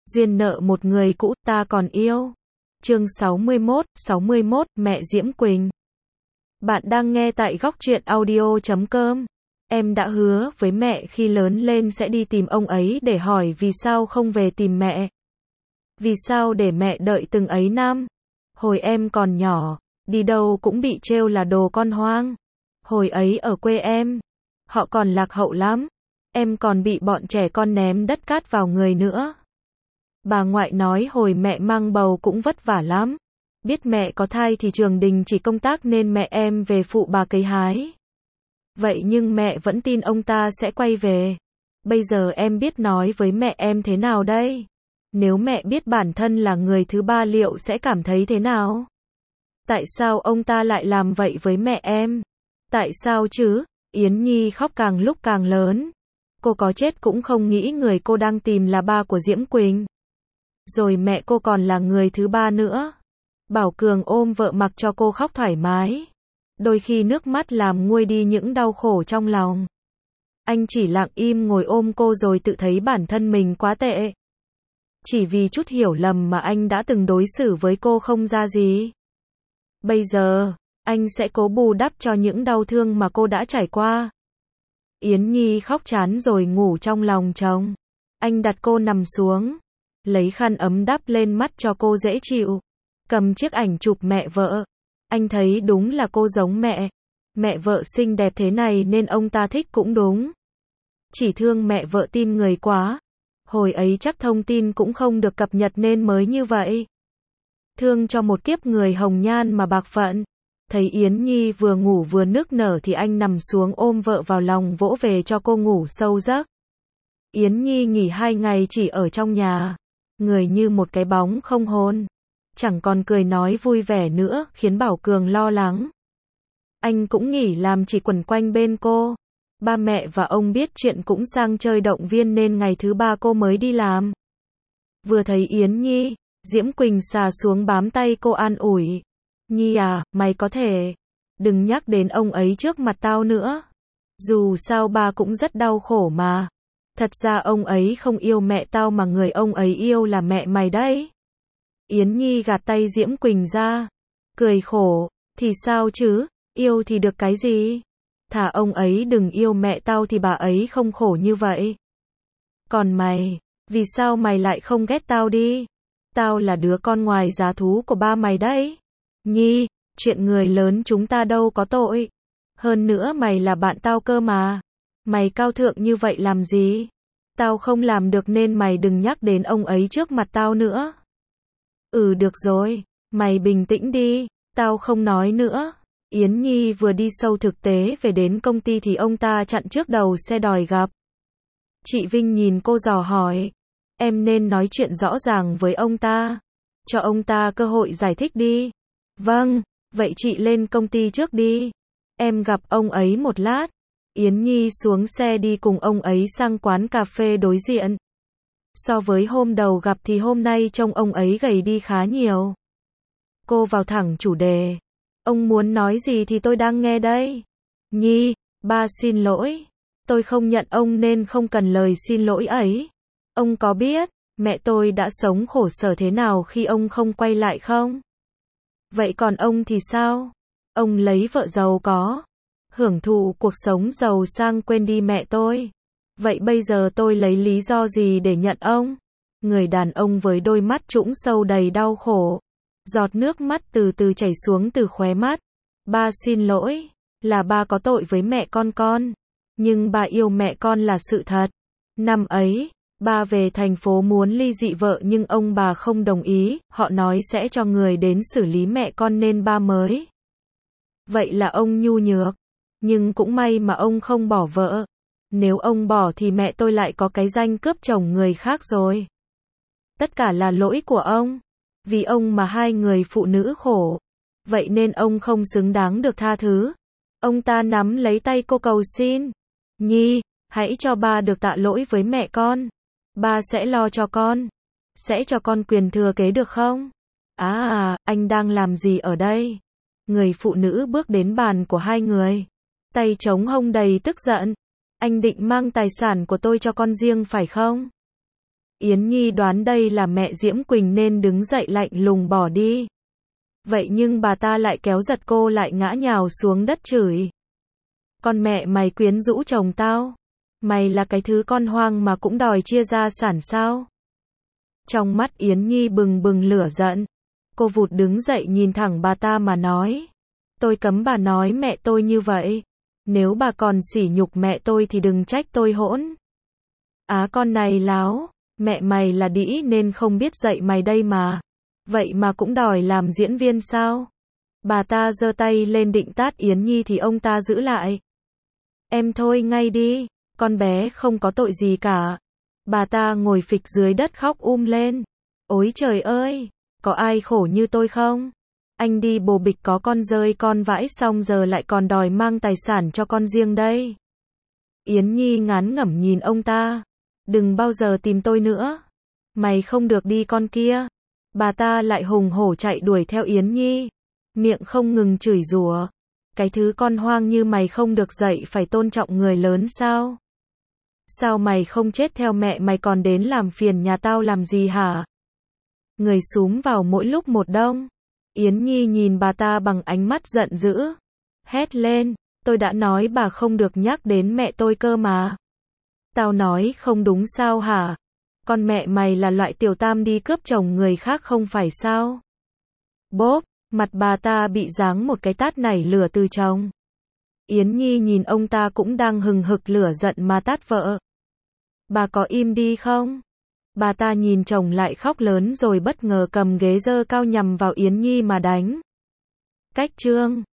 Duyên nợ một người cũ ta còn yêu. Chương 61, mẹ Diễm Quỳnh. Bạn đang nghe tại góc truyện audio.com. Em đã hứa với mẹ khi lớn lên sẽ đi tìm ông ấy để hỏi vì sao không về tìm mẹ. Vì sao để mẹ đợi từng ấy năm. Hồi em còn nhỏ, đi đâu cũng bị trêu là đồ con hoang. Hồi ấy ở quê em, họ còn lạc hậu lắm. Em còn bị bọn trẻ con ném đất cát vào người nữa. Bà ngoại nói hồi mẹ mang bầu cũng vất vả lắm. Biết mẹ có thai thì Trường Đình chỉ công tác nên mẹ em về phụ bà cấy hái. Vậy nhưng mẹ vẫn tin ông ta sẽ quay về. Bây giờ em biết nói với mẹ em thế nào đây? Nếu mẹ biết bản thân là người thứ ba liệu sẽ cảm thấy thế nào? Tại sao ông ta lại làm vậy với mẹ em? Tại sao chứ? Yến Nhi khóc càng lúc càng lớn. Cô có chết cũng không nghĩ người cô đang tìm là ba của Diễm Quỳnh. Rồi mẹ cô còn là người thứ ba nữa. Bảo Cường ôm vợ mặc cho cô khóc thoải mái. Đôi khi nước mắt làm nguôi đi những đau khổ trong lòng. Anh chỉ lặng im ngồi ôm cô rồi tự thấy bản thân mình quá tệ. Chỉ vì chút hiểu lầm mà anh đã từng đối xử với cô không ra gì. Bây giờ, anh sẽ cố bù đắp cho những đau thương mà cô đã trải qua. Yến Nhi khóc chán rồi ngủ trong lòng chồng. Anh đặt cô nằm xuống, lấy khăn ấm đắp lên mắt cho cô dễ chịu. Cầm chiếc ảnh chụp mẹ vợ. Anh thấy đúng là cô giống mẹ. Mẹ vợ xinh đẹp thế này nên ông ta thích cũng đúng. Chỉ thương mẹ vợ tin người quá. Hồi ấy chắc thông tin cũng không được cập nhật nên mới như vậy. Thương cho một kiếp người hồng nhan mà bạc phận. Thấy Yến Nhi vừa ngủ vừa nức nở thì anh nằm xuống ôm vợ vào lòng vỗ về cho cô ngủ sâu giấc. Yến Nhi nghỉ 2 ngày chỉ ở trong nhà. Người như một cái bóng không hồn. Chẳng còn cười nói vui vẻ nữa, khiến Bảo Cường lo lắng. Anh cũng nghỉ làm chỉ quẩn quanh bên cô. Ba mẹ và ông biết chuyện cũng sang chơi động viên nên ngày thứ ba cô mới đi làm. Vừa thấy Yến Nhi, Diễm Quỳnh xà xuống bám tay cô an ủi. Nhi à, mày có thể đừng nhắc đến ông ấy trước mặt tao nữa. Dù sao ba cũng rất đau khổ mà. Thật ra ông ấy không yêu mẹ tao mà người ông ấy yêu là mẹ mày đấy. Yến Nhi gạt tay Diễm Quỳnh ra. Cười khổ, thì sao chứ, yêu thì được cái gì? Thà ông ấy đừng yêu mẹ tao thì bà ấy không khổ như vậy. Còn mày, vì sao mày lại không ghét tao đi? Tao là đứa con ngoài giá thú của ba mày đấy. Nhi, chuyện người lớn chúng ta đâu có tội. Hơn nữa mày là bạn tao cơ mà. Mày cao thượng như vậy làm gì? Tao không làm được nên mày đừng nhắc đến ông ấy trước mặt tao nữa. Được rồi, mày bình tĩnh đi, tao không nói nữa. Yến Nhi vừa đi sâu thực tế về đến công ty thì ông ta chặn trước đầu xe đòi gặp. Chị Vinh nhìn cô dò hỏi. Em nên nói chuyện rõ ràng với ông ta. Cho ông ta cơ hội giải thích đi. Vâng, vậy chị lên công ty trước đi. Em gặp ông ấy một lát. Yến Nhi xuống xe đi cùng ông ấy sang quán cà phê đối diện. So với hôm đầu gặp thì hôm nay trông ông ấy gầy đi khá nhiều. Cô vào thẳng chủ đề. Ông muốn nói gì thì tôi đang nghe đây. Nhi, ba xin lỗi. Tôi không nhận ông nên không cần lời xin lỗi ấy. Ông có biết, mẹ tôi đã sống khổ sở thế nào khi ông không quay lại không? Vậy còn ông thì sao? Ông lấy vợ giàu có, hưởng thụ cuộc sống giàu sang quên đi mẹ tôi. Vậy bây giờ tôi lấy lý do gì để nhận ông? Người đàn ông với đôi mắt trũng sâu đầy đau khổ. Giọt nước mắt từ từ chảy xuống từ khóe mắt. Ba xin lỗi, là ba có tội với mẹ con. Nhưng ba yêu mẹ con là sự thật. Năm ấy, ba về thành phố muốn ly dị vợ nhưng ông bà không đồng ý, họ nói sẽ cho người đến xử lý mẹ con nên ba mới. Vậy là ông nhu nhược. Nhưng cũng may mà ông không bỏ vợ. Nếu ông bỏ thì mẹ tôi lại có cái danh cướp chồng người khác rồi. Tất cả là lỗi của ông. Vì ông mà hai người phụ nữ khổ. Vậy nên ông không xứng đáng được tha thứ. Ông ta nắm lấy tay cô cầu xin. Nhi, hãy cho ba được tạ lỗi với mẹ con. Ba sẽ lo cho con. Sẽ cho con quyền thừa kế được không? Anh đang làm gì ở đây? Người phụ nữ bước đến bàn của hai người. Tay trống hông đầy tức giận. Anh định mang tài sản của tôi cho con riêng phải không? Yến Nhi đoán đây là mẹ Diễm Quỳnh nên đứng dậy lạnh lùng bỏ đi. Vậy nhưng bà ta lại kéo giật cô lại ngã nhào xuống đất chửi. Con mẹ mày quyến rũ chồng tao. Mày là cái thứ con hoang mà cũng đòi chia gia sản sao? Trong mắt Yến Nhi bừng bừng lửa giận. Cô vụt đứng dậy nhìn thẳng bà ta mà nói. Tôi cấm bà nói mẹ tôi như vậy. Nếu bà còn sỉ nhục mẹ tôi thì đừng trách tôi hỗn. Á con này láo, mẹ mày là đĩ nên không biết dạy mày đây mà. Vậy mà cũng đòi làm diễn viên sao? Bà ta giơ tay lên định tát Yến Nhi thì ông ta giữ lại. Em thôi ngay đi, con bé không có tội gì cả. Bà ta ngồi phịch dưới đất khóc lên. Ôi trời ơi, có ai khổ như tôi không? Anh đi bồ bịch có con rơi con vãi xong giờ lại còn đòi mang tài sản cho con riêng đây. Yến Nhi ngán ngẩm nhìn ông ta. Đừng bao giờ tìm tôi nữa. Mày không được đi con kia. Bà ta lại hùng hổ chạy đuổi theo Yến Nhi. Miệng không ngừng chửi rủa. Cái thứ con hoang như mày không được dạy phải tôn trọng người lớn sao? Sao mày không chết theo mẹ mày còn đến làm phiền nhà tao làm gì hả? Người xúm vào mỗi lúc một đông. Yến Nhi nhìn bà ta bằng ánh mắt giận dữ. Hét lên, tôi đã nói bà không được nhắc đến mẹ tôi cơ mà. Tao nói không đúng sao hả? Con mẹ mày là loại tiểu tam đi cướp chồng người khác không phải sao? Bốp, mặt bà ta bị giáng một cái tát nảy lửa từ chồng. Yến Nhi nhìn ông ta cũng đang hừng hực lửa giận mà tát vợ. Bà có im đi không? Bà ta nhìn chồng lại khóc lớn rồi bất ngờ cầm ghế giơ cao nhằm vào Yến Nhi mà đánh. Cách chương